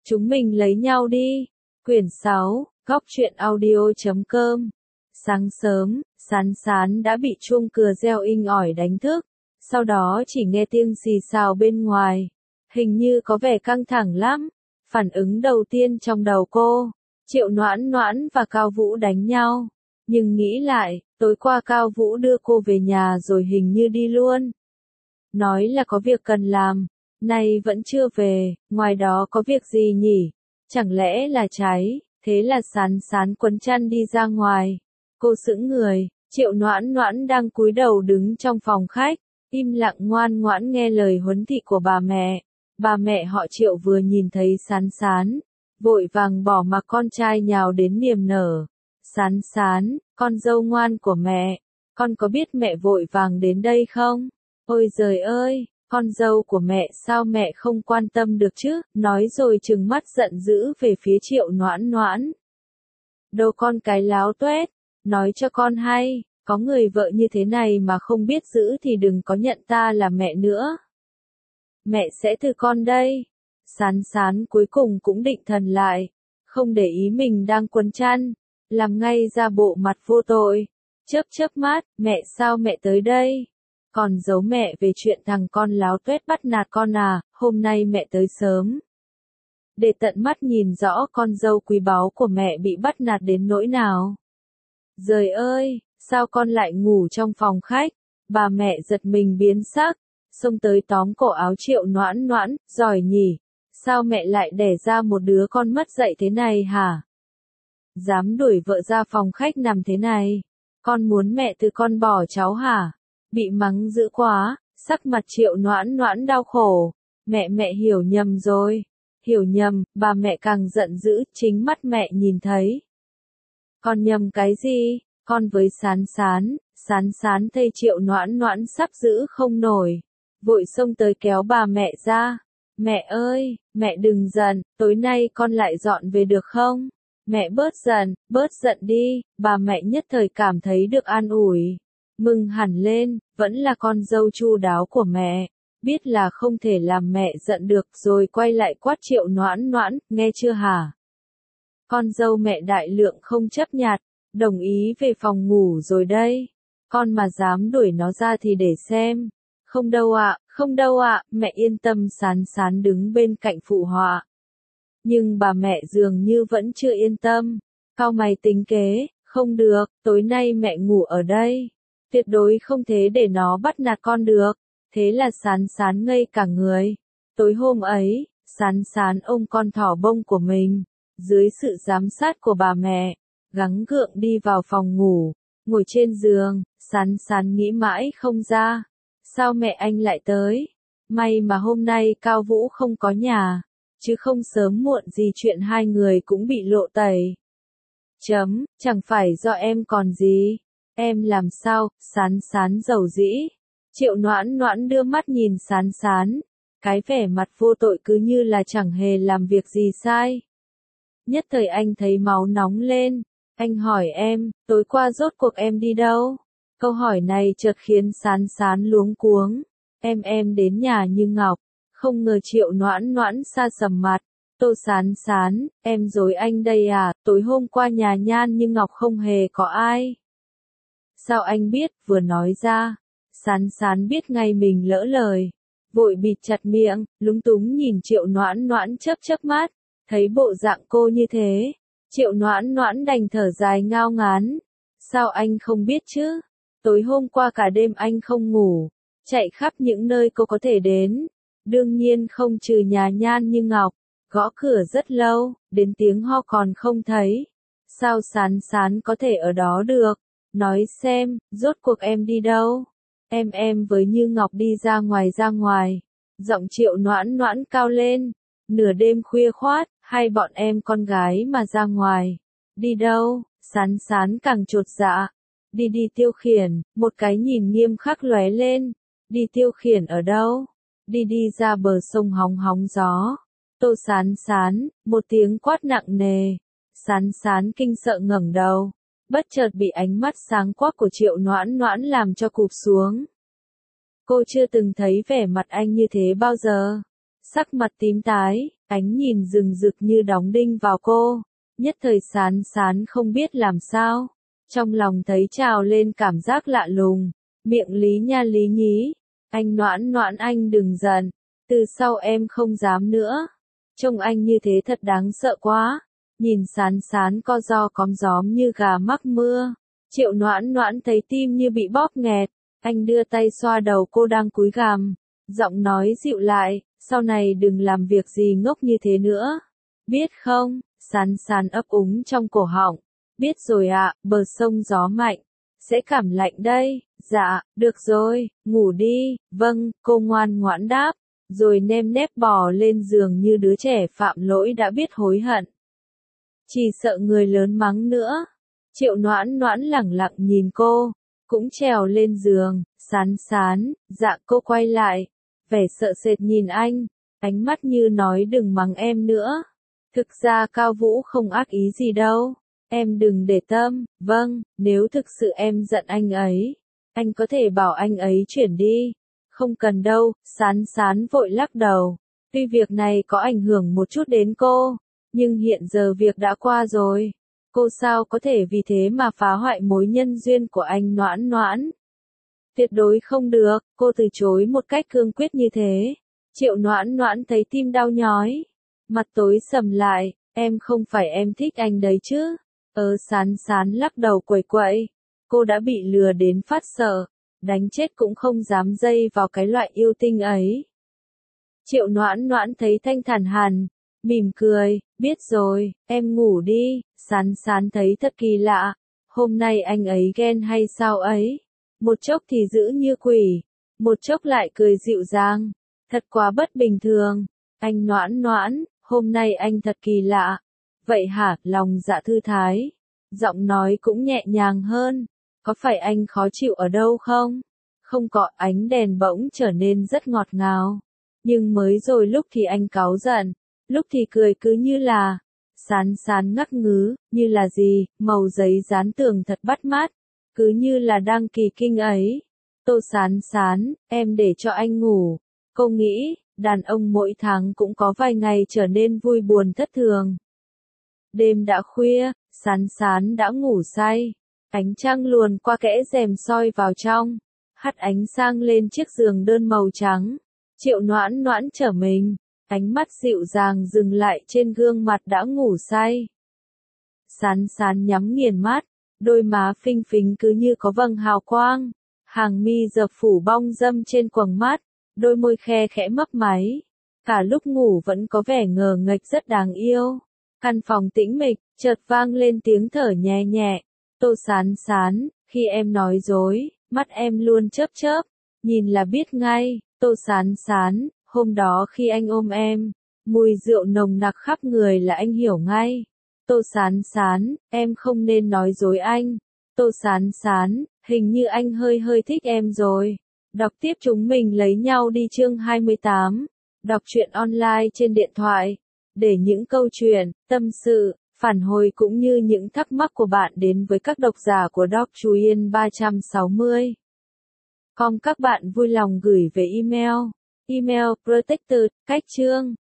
Chúng mình lấy nhau đi. Quyển 6, Góc truyện audio.com. Sáng sớm, Sán Sán đã bị chuông cừa reo inh ỏi đánh thức, sau đó chỉ nghe tiếng xì xào bên ngoài. Hình như có vẻ căng thẳng lắm. Phản ứng đầu tiên trong đầu cô, Triệu Noãn Noãn và Cao Vũ đánh nhau. Nhưng nghĩ lại, tối qua Cao Vũ đưa cô về nhà rồi hình như đi luôn. Nói là có việc cần làm, nay vẫn chưa về, ngoài đó có việc gì nhỉ? Chẳng lẽ là cháy? Thế là Sán Sán quấn chăn đi ra ngoài. Cô sững người, Triệu Noãn Noãn đang cúi đầu đứng trong phòng khách, im lặng ngoan ngoãn nghe lời huấn thị của bà mẹ. Bà mẹ họ Triệu vừa nhìn thấy Sán Sán, vội vàng bỏ mặc con trai nhào đến niềm nở. Sán Sán, con dâu ngoan của mẹ, con có biết mẹ vội vàng đến đây không? Ôi giời ơi, con dâu của mẹ sao mẹ không quan tâm được chứ? Nói rồi trừng mắt giận dữ về phía Triệu Noãn Noãn. Đồ con cái láo tuét, nói cho con hay, có người vợ như thế này mà không biết giữ thì đừng có nhận ta là mẹ nữa. Mẹ sẽ từ con đây. Sán Sán cuối cùng cũng định thần lại, không để ý mình đang quấn chăn, làm ngay ra bộ mặt vô tội. Chớp mắt, mẹ sao mẹ tới đây? Còn giấu mẹ về chuyện thằng con láo tuét bắt nạt con à, hôm nay mẹ tới sớm. Để tận mắt nhìn rõ con dâu quý báu của mẹ bị bắt nạt đến nỗi nào. Giời ơi, sao con lại ngủ trong phòng khách? Bà mẹ giật mình biến sắc, xông tới tóm cổ áo Triệu Noãn Noãn, giỏi nhỉ, sao mẹ lại đẻ ra một đứa con mất dạy thế này hả? Dám đuổi vợ ra phòng khách nằm thế này, con muốn mẹ từ con bỏ cháu hả? Bị mắng dữ quá, sắc mặt Triệu Noãn Noãn đau khổ, mẹ hiểu nhầm rồi, hiểu nhầm, bà mẹ càng giận dữ, chính mắt mẹ nhìn thấy. Con nhầm cái gì? Con với Sán Sán thấy Triệu Noãn Noãn sắp giữ không nổi, vội xông tới kéo bà mẹ ra. Mẹ ơi, mẹ đừng giận, tối nay con lại dọn về được không? Mẹ bớt giận đi, bà mẹ nhất thời cảm thấy được an ủi. Mừng hẳn lên, vẫn là con dâu chu đáo của mẹ, biết là không thể làm mẹ giận được rồi quay lại quát Triệu Noãn Noãn, nghe chưa hả? Con dâu mẹ đại lượng không chấp nhặt, đồng ý về phòng ngủ rồi đây. Con mà dám đuổi nó ra thì để xem. Không đâu ạ, mẹ yên tâm. Sán Sán đứng bên cạnh phụ họa. Nhưng bà mẹ dường như vẫn chưa yên tâm. Cau mày tính kế, không được, tối nay mẹ ngủ ở đây. Tuyệt đối không thể để nó bắt nạt con được. Thế là Sán Sán ngây cả người. Tối hôm ấy, Sán Sán ôm con thỏ bông của mình, dưới sự giám sát của bà mẹ, gắng gượng đi vào phòng ngủ, ngồi trên giường, Sán Sán nghĩ mãi không ra. Sao mẹ anh lại tới? May mà hôm nay Cao Vũ không có nhà, chứ không sớm muộn gì chuyện hai người cũng bị lộ tẩy. Chẳng phải do em còn gì? Em làm sao? Sán Sán giàu dĩ. Triệu Noãn Noãn đưa mắt nhìn Sán Sán, cái vẻ mặt vô tội cứ như là chẳng hề làm việc gì sai. Nhất thời anh thấy máu nóng lên, anh hỏi em, tối qua rốt cuộc em đi đâu? Câu hỏi này chợt khiến Sán Sán luống cuống. Em đến nhà Như Ngọc. Không ngờ Triệu Noãn Noãn sa sầm mặt. Tô Sán Sán, em dối anh đây à? Tối hôm qua nhà Nhan Như Ngọc không hề có ai. Sao anh biết? Vừa nói ra, Sán Sán biết ngay mình lỡ lời, vội bịt chặt miệng, lúng túng nhìn Triệu Noãn Noãn chớp mắt. Thấy bộ dạng cô như thế, Triệu Noãn Noãn đành thở dài ngao ngán. Sao anh không biết chứ? Tối hôm qua cả đêm anh không ngủ, chạy khắp những nơi cô có thể đến. Đương nhiên không trừ nhà Nhan Như Ngọc, gõ cửa rất lâu, đến tiếng ho còn không thấy. Sao Sán Sán có thể ở đó được? Nói xem, rốt cuộc em đi đâu? Em với Như Ngọc đi ra ngoài. Giọng Triệu Noãn Noãn cao lên. Nửa đêm khuya khoát, hai bọn em con gái mà ra ngoài. Đi đâu? Sán Sán càng chột dạ. Đi tiêu khiển, một cái nhìn nghiêm khắc lóe lên. Đi tiêu khiển ở đâu? Đi ra bờ sông hóng gió. Tô Sán Sán, một tiếng quát nặng nề. Sán Sán kinh sợ ngẩng đầu, bất chợt bị ánh mắt sáng quắc của Triệu Noãn Noãn làm cho cụp xuống. Cô chưa từng thấy vẻ mặt anh như thế bao giờ. Sắc mặt tím tái, ánh nhìn rừng rực như đóng đinh vào cô. Nhất thời Sán Sán không biết làm sao. Trong lòng thấy trào lên cảm giác lạ lùng. Miệng lý nha lý nhí. Anh Noãn Noãn anh đừng giận. Từ sau em không dám nữa. Trông anh như thế thật đáng sợ quá. Nhìn Sán Sán co ro cóm gióm như gà mắc mưa. Triệu Noãn Noãn thấy tim như bị bóp nghẹt. Anh đưa tay xoa đầu cô đang cúi gằm. Giọng nói dịu lại, sau này đừng làm việc gì ngốc như thế nữa. Biết không? Sán Sán ấp úng trong cổ họng. Biết rồi ạ, bờ sông gió mạnh. Sẽ cảm lạnh đây. Dạ, được rồi, ngủ đi. Vâng, cô ngoan ngoãn đáp. Rồi nêm nếp bò lên giường như đứa trẻ phạm lỗi đã biết hối hận. Chỉ sợ người lớn mắng nữa. Triệu Noãn Noãn lẳng lặng nhìn cô. Cũng trèo lên giường. Sán Sán, dạ cô quay lại. Vẻ sợ sệt nhìn anh. Ánh mắt như nói đừng mắng em nữa. Thực ra Cao Vũ không ác ý gì đâu. Em đừng để tâm. Vâng, nếu thực sự em giận anh ấy, anh có thể bảo anh ấy chuyển đi. Không cần đâu. Sán Sán vội lắc đầu. Tuy việc này có ảnh hưởng một chút đến cô, nhưng hiện giờ việc đã qua rồi. Cô sao có thể vì thế mà phá hoại mối nhân duyên của anh Noãn Noãn. Tuyệt đối không được. Cô từ chối một cách cương quyết như thế. Triệu Noãn Noãn thấy tim đau nhói. Mặt tối sầm lại. Em không phải em thích anh đấy chứ. Sán Sán lắc đầu quẩy quậy. Cô đã bị lừa đến phát sợ. Đánh chết cũng không dám dây vào cái loại yêu tinh ấy. Triệu Noãn Noãn thấy thanh thản hẳn. Mỉm cười. Biết rồi, em ngủ đi. Sán Sán thấy thật kỳ lạ. Hôm nay anh ấy ghen hay sao ấy? Một chốc thì dữ như quỷ. Một chốc lại cười dịu dàng. Thật quá bất bình thường. Anh Noãn Noãn, hôm nay anh thật kỳ lạ. Vậy hả? Lòng dạ thư thái. Giọng nói cũng nhẹ nhàng hơn. Có phải anh khó chịu ở đâu không? Không có. Ánh đèn bỗng trở nên rất ngọt ngào. Nhưng mới rồi lúc thì anh cáu giận, lúc thì cười cứ như là. Sán Sán ngắc ngứ. Như là gì? Màu giấy dán tường thật bắt mắt. Cứ như là đang kỳ kinh ấy. Tô Sán Sán, em để cho anh ngủ. Cô nghĩ, đàn ông mỗi tháng cũng có vài ngày trở nên vui buồn thất thường. Đêm đã khuya, Sán Sán đã ngủ say. Ánh trăng luồn qua kẽ rèm soi vào trong. Hắt ánh sang lên chiếc giường đơn màu trắng. Triệu Noãn Noãn trở mình. Ánh mắt dịu dàng dừng lại trên gương mặt đã ngủ say. Sán Sán nhắm nghiền mắt. Đôi má phinh phính cứ như có vầng hào quang. Hàng mi dập phủ bong dâm trên quầng mắt. Đôi môi khe khẽ mấp máy. Cả lúc ngủ vẫn có vẻ ngờ nghệch rất đáng yêu. Căn phòng tĩnh mịch, chợt vang lên tiếng thở nhẹ nhẹ. Tô Sán Sán, khi em nói dối, mắt em luôn chớp chớp. Nhìn là biết ngay. Tô Sán Sán, hôm đó khi anh ôm em, mùi rượu nồng nặc khắp người là anh hiểu ngay. Tô Sán Sán, em không nên nói dối anh. Tô Sán Sán, hình như anh hơi hơi thích em rồi. Đọc tiếp chúng mình lấy nhau đi chương 28. Đọc truyện online trên điện thoại. Để những câu chuyện, tâm sự, phản hồi cũng như những thắc mắc của bạn đến với các độc giả của Doc Chú Yên 360. Các bạn vui lòng gửi về email. Email protected, cách chương